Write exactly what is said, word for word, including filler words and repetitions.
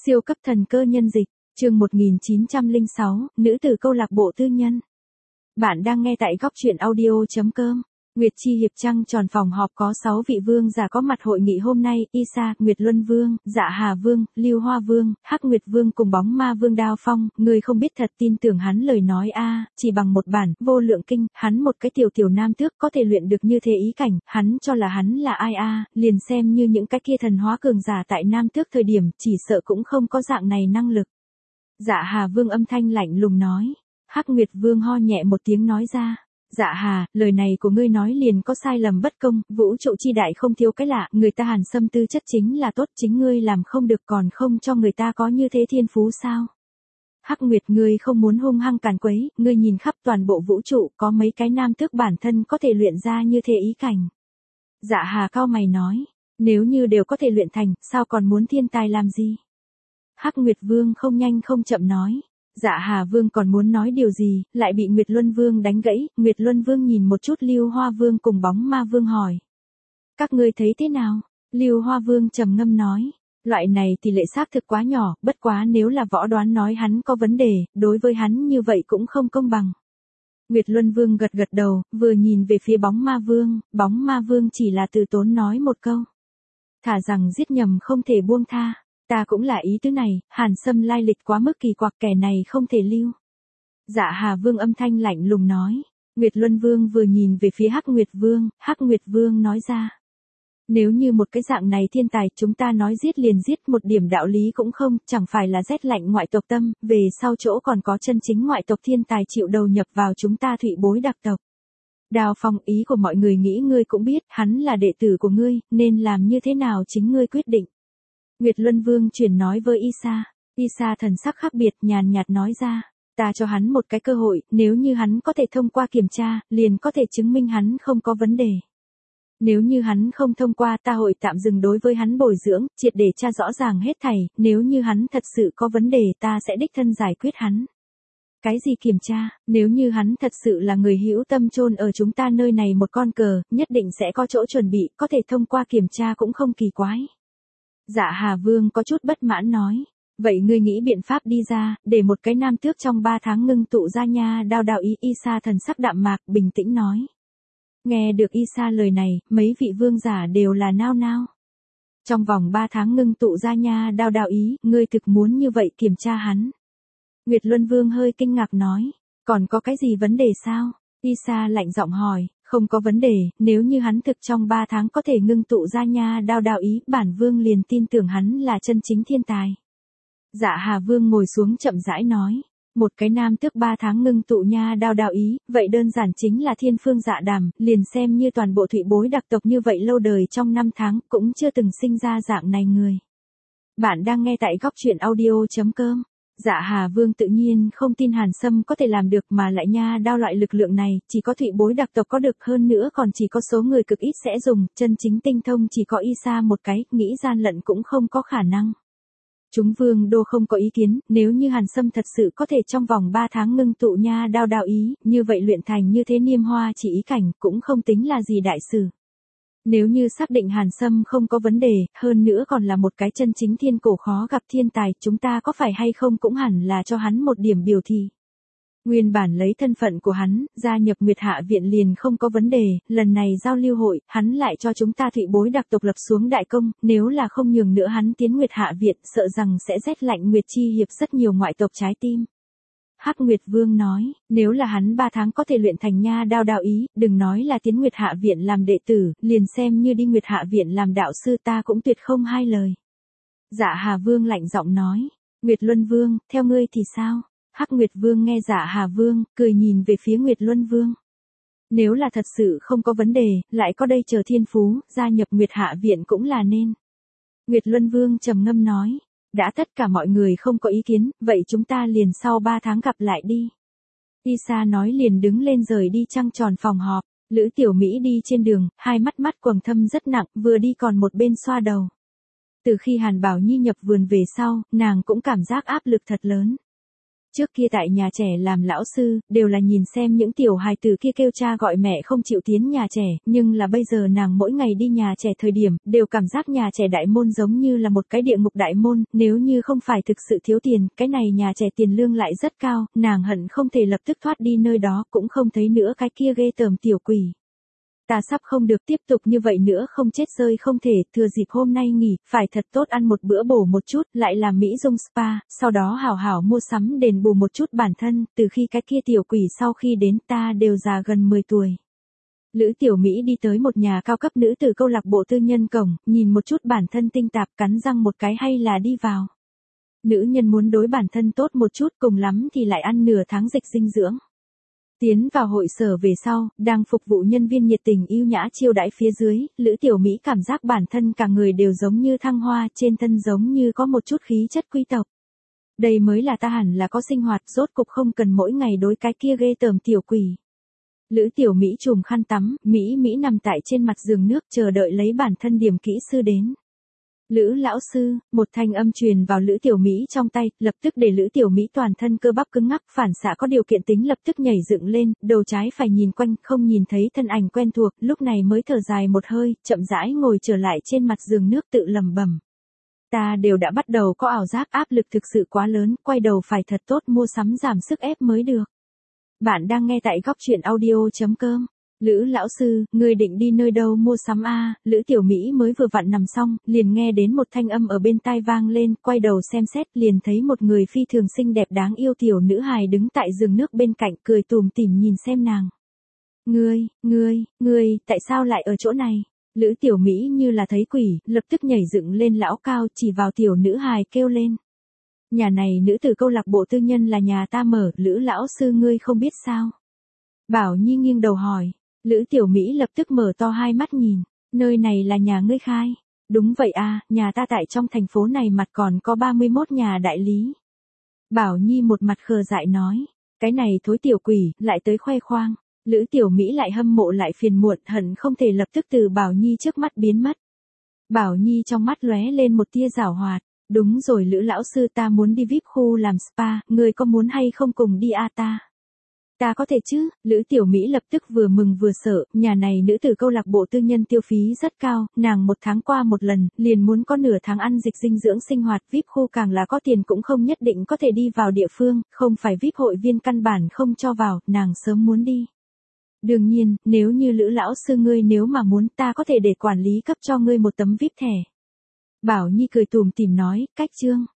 Siêu cấp thần cơ nhân dịch, chương một nghìn chín trăm lẻ sáu, nữ tử câu lạc bộ tư nhân. Bạn đang nghe tại góc truyện audio chấm com. Nguyệt Chi hiệp trăng tròn phòng họp có sáu vị vương giả có mặt hội nghị hôm nay, Isa, Nguyệt Luân Vương, Dạ Hà Vương, Lưu Hoa Vương, Hắc Nguyệt Vương cùng Bóng Ma Vương Đao Phong, người không biết thật tin tưởng hắn lời nói a, chỉ bằng một bản Vô Lượng Kinh, hắn một cái tiểu tiểu nam tước có thể luyện được như thế ý cảnh, hắn cho là hắn là ai a, liền xem như những cái kia thần hóa cường giả tại nam tước thời điểm, chỉ sợ cũng không có dạng này năng lực. Dạ Hà Vương âm thanh lạnh lùng nói. Hắc Nguyệt Vương ho nhẹ một tiếng nói ra. Dạ Hà, lời này của ngươi nói liền có sai lầm bất công, vũ trụ chi đại không thiếu cái lạ, người ta Hàn Sâm tư chất chính là tốt, chính ngươi làm không được còn không cho người ta có như thế thiên phú sao? Hắc Nguyệt, ngươi không muốn hung hăng càn quấy, ngươi nhìn khắp toàn bộ vũ trụ, có mấy cái nam tước bản thân có thể luyện ra như thế ý cảnh. Dạ Hà cau mày nói, nếu như đều có thể luyện thành, sao còn muốn thiên tài làm gì? Hắc Nguyệt Vương không nhanh không chậm nói. Dạ Hà Vương còn muốn nói điều gì, lại bị Nguyệt Luân Vương đánh gãy, Nguyệt Luân Vương nhìn một chút Lưu Hoa Vương cùng Bóng Ma Vương hỏi. Các ngươi thấy thế nào? Lưu Hoa Vương trầm ngâm nói. Loại này tỷ lệ xác thực quá nhỏ, bất quá nếu là võ đoán nói hắn có vấn đề, đối với hắn như vậy cũng không công bằng. Nguyệt Luân Vương gật gật đầu, vừa nhìn về phía Bóng Ma Vương, Bóng Ma Vương chỉ là từ tốn nói một câu. Thả rằng giết nhầm không thể buông tha. Ta cũng là ý tứ này, Hàn Sâm lai lịch quá mức kỳ quặc, kẻ này không thể lưu. Dạ Hà Vương âm thanh lạnh lùng nói. Nguyệt Luân Vương vừa nhìn về phía Hắc Nguyệt Vương, Hắc Nguyệt Vương nói ra. Nếu như một cái dạng này thiên tài chúng ta nói giết liền giết, một điểm đạo lý cũng không, chẳng phải là rét lạnh ngoại tộc tâm, về sau chỗ còn có chân chính ngoại tộc thiên tài chịu đầu nhập vào chúng ta thụy bối đặc tộc. Đào Phong, ý của mọi người nghĩ ngươi cũng biết, hắn là đệ tử của ngươi, nên làm như thế nào chính ngươi quyết định. Nguyệt Luân Vương chuyển nói với Isa, Isa thần sắc khác biệt nhàn nhạt nói ra, ta cho hắn một cái cơ hội, nếu như hắn có thể thông qua kiểm tra, liền có thể chứng minh hắn không có vấn đề. Nếu như hắn không thông qua ta hội tạm dừng đối với hắn bồi dưỡng, triệt để tra rõ ràng hết thảy, nếu như hắn thật sự có vấn đề ta sẽ đích thân giải quyết hắn. Cái gì kiểm tra, nếu như hắn thật sự là người hữu tâm chôn ở chúng ta nơi này một con cờ, nhất định sẽ có chỗ chuẩn bị, có thể thông qua kiểm tra cũng không kỳ quái. Dạ Hà Vương có chút bất mãn nói, vậy ngươi nghĩ biện pháp đi ra, để một cái nam tước trong ba tháng ngưng tụ ra nha đao đạo ý. Isa thần sắc đạm mạc bình tĩnh nói. Nghe được Isa lời này, mấy vị vương giả đều là nao nao. Trong vòng ba tháng ngưng tụ ra nha đao đạo ý, ngươi thực muốn như vậy kiểm tra hắn. Nguyệt Luân Vương hơi kinh ngạc nói, còn có cái gì vấn đề sao? Isa lạnh giọng hỏi. Không có vấn đề, nếu như hắn thực trong ba tháng có thể ngưng tụ ra nha đao đạo ý, bản vương liền tin tưởng hắn là chân chính thiên tài. Dạ Hà Vương ngồi xuống chậm rãi nói, một cái nam tước ba tháng ngưng tụ nha đao đạo ý, vậy đơn giản chính là thiên phương dạ đàm, liền xem như toàn bộ thụy bối đặc tộc như vậy lâu đời trong năm tháng, cũng chưa từng sinh ra dạng này người. Bạn đang nghe tại góc truyện audio chấm com. Dạ Hà Vương tự nhiên không tin Hàn Sâm có thể làm được, mà lại nha đao loại lực lượng này, chỉ có thụy bối đặc tộc có được, hơn nữa còn chỉ có số người cực ít sẽ dùng, chân chính tinh thông chỉ có Isa một cái, nghĩ gian lận cũng không có khả năng. Chúng vương đô không có ý kiến, nếu như Hàn Sâm thật sự có thể trong vòng ba tháng ngưng tụ nha đao đạo ý, như vậy luyện thành như thế niêm hoa chỉ ý cảnh, cũng không tính là gì đại sự. Nếu như xác định Hàn Sâm không có vấn đề, hơn nữa còn là một cái chân chính thiên cổ khó gặp thiên tài, chúng ta có phải hay không cũng hẳn là cho hắn một điểm biểu thị. Nguyên bản lấy thân phận của hắn, gia nhập Nguyệt Hạ Viện liền không có vấn đề, lần này giao lưu hội, hắn lại cho chúng ta thụy bối đặc tộc lập xuống đại công, nếu là không nhường nữa hắn tiến Nguyệt Hạ Viện, sợ rằng sẽ rét lạnh Nguyệt Chi hiệp rất nhiều ngoại tộc trái tim. Hắc Nguyệt Vương nói, nếu là hắn ba tháng có thể luyện thành nha đao đạo ý, đừng nói là tiến Nguyệt Hạ Viện làm đệ tử, liền xem như đi Nguyệt Hạ Viện làm đạo sư ta cũng tuyệt không hai lời. Dạ Hà Vương lạnh giọng nói, Nguyệt Luân Vương, theo ngươi thì sao? Hắc Nguyệt Vương nghe Dạ Hà Vương, cười nhìn về phía Nguyệt Luân Vương. Nếu là thật sự không có vấn đề, lại có đây chờ thiên phú, gia nhập Nguyệt Hạ Viện cũng là nên. Nguyệt Luân Vương trầm ngâm nói. Đã tất cả mọi người không có ý kiến, vậy chúng ta liền sau ba tháng gặp lại đi. Isa nói liền đứng lên rời đi trăng tròn phòng họp, Lữ Tiểu Mỹ đi trên đường, hai mắt mắt quầng thâm rất nặng, vừa đi còn một bên xoa đầu. Từ khi Hàn Bảo Nhi nhập vườn về sau, nàng cũng cảm giác áp lực thật lớn. Trước kia tại nhà trẻ làm lão sư, đều là nhìn xem những tiểu hài tử kia kêu cha gọi mẹ không chịu tiến nhà trẻ, nhưng là bây giờ nàng mỗi ngày đi nhà trẻ thời điểm, đều cảm giác nhà trẻ đại môn giống như là một cái địa ngục đại môn, nếu như không phải thực sự thiếu tiền, cái này nhà trẻ tiền lương lại rất cao, nàng hận không thể lập tức thoát đi nơi đó, cũng không thấy nữa cái kia ghê tởm tiểu quỷ. Ta sắp không được tiếp tục như vậy nữa, không chết rơi không thể, thừa dịp hôm nay nghỉ, phải thật tốt ăn một bữa bổ một chút, lại làm Mỹ Dung spa, sau đó hảo hảo mua sắm đền bù một chút bản thân, từ khi cái kia tiểu quỷ sau khi đến ta đều già gần mười tuổi. Lữ Tiểu Mỹ đi tới một nhà cao cấp nữ tử câu lạc bộ tư nhân cổng, nhìn một chút bản thân tinh tạp cắn răng một cái hay là đi vào. Nữ nhân muốn đối bản thân tốt một chút, cùng lắm thì lại ăn nửa tháng dịch dinh dưỡng. Tiến vào hội sở về sau, đang phục vụ nhân viên nhiệt tình yêu nhã chiêu đãi phía dưới, Lữ Tiểu Mỹ cảm giác bản thân cả người đều giống như thăng hoa, trên thân giống như có một chút khí chất quý tộc. Đây mới là ta hẳn là có sinh hoạt, rốt cục không cần mỗi ngày đối cái kia ghê tởm tiểu quỷ. Lữ Tiểu Mỹ chùm khăn tắm, Mỹ Mỹ nằm tại trên mặt giường nước chờ đợi lấy bản thân điểm kỹ sư đến. Lữ lão sư, một thanh âm truyền vào Lữ Tiểu Mỹ trong tay, lập tức để Lữ Tiểu Mỹ toàn thân cơ bắp cứng ngắc, phản xạ có điều kiện tính lập tức nhảy dựng lên, đầu trái phải nhìn quanh, không nhìn thấy thân ảnh quen thuộc, lúc này mới thở dài một hơi, chậm rãi ngồi trở lại trên mặt giường nước tự lẩm bẩm. Ta đều đã bắt đầu có ảo giác, áp lực thực sự quá lớn, quay đầu phải thật tốt mua sắm giảm sức ép mới được. Bạn đang nghe tại góc truyện audio chấm com. Lữ lão sư, ngươi định đi nơi đâu mua sắm a? Lữ Tiểu Mỹ mới vừa vặn nằm xong, liền nghe đến một thanh âm ở bên tai vang lên, quay đầu xem xét, liền thấy một người phi thường xinh đẹp đáng yêu tiểu nữ hài đứng tại giường nước bên cạnh, cười tủm tỉm nhìn xem nàng. Ngươi, ngươi, ngươi, tại sao lại ở chỗ này? Lữ Tiểu Mỹ như là thấy quỷ, lập tức nhảy dựng lên lão cao, chỉ vào tiểu nữ hài kêu lên. Nhà này nữ tử câu lạc bộ tư nhân là nhà ta mở, Lữ lão sư ngươi không biết sao? Bảo Nhi nghiêng đầu hỏi. Lữ Tiểu Mỹ lập tức mở to hai mắt nhìn, nơi này là nhà ngươi khai. Đúng vậy à, nhà ta tại trong thành phố này mặt còn có ba mươi mốt nhà đại lý. Bảo Nhi một mặt khờ dại nói, cái này thối tiểu quỷ, lại tới khoe khoang. Lữ Tiểu Mỹ lại hâm mộ lại phiền muộn, hận không thể lập tức từ Bảo Nhi trước mắt biến mất. Bảo Nhi trong mắt lóe lên một tia giảo hoạt, đúng rồi Lữ lão sư, ta muốn đi vi ai pi khu làm spa, ngươi có muốn hay không cùng đi a ta? Ta có thể chứ, Lữ Tiểu Mỹ lập tức vừa mừng vừa sợ, nhà này nữ tử câu lạc bộ tư nhân tiêu phí rất cao, nàng một tháng qua một lần, liền muốn có nửa tháng ăn dịch dinh dưỡng sinh hoạt, vi ai pi khu càng là có tiền cũng không nhất định có thể đi vào địa phương, không phải vi ai pi hội viên căn bản không cho vào, nàng sớm muốn đi. Đương nhiên, nếu như Lữ lão sư ngươi nếu mà muốn ta có thể để quản lý cấp cho ngươi một tấm vi ai pi thẻ. Bảo Nhi cười tủm tỉm nói, cách chương.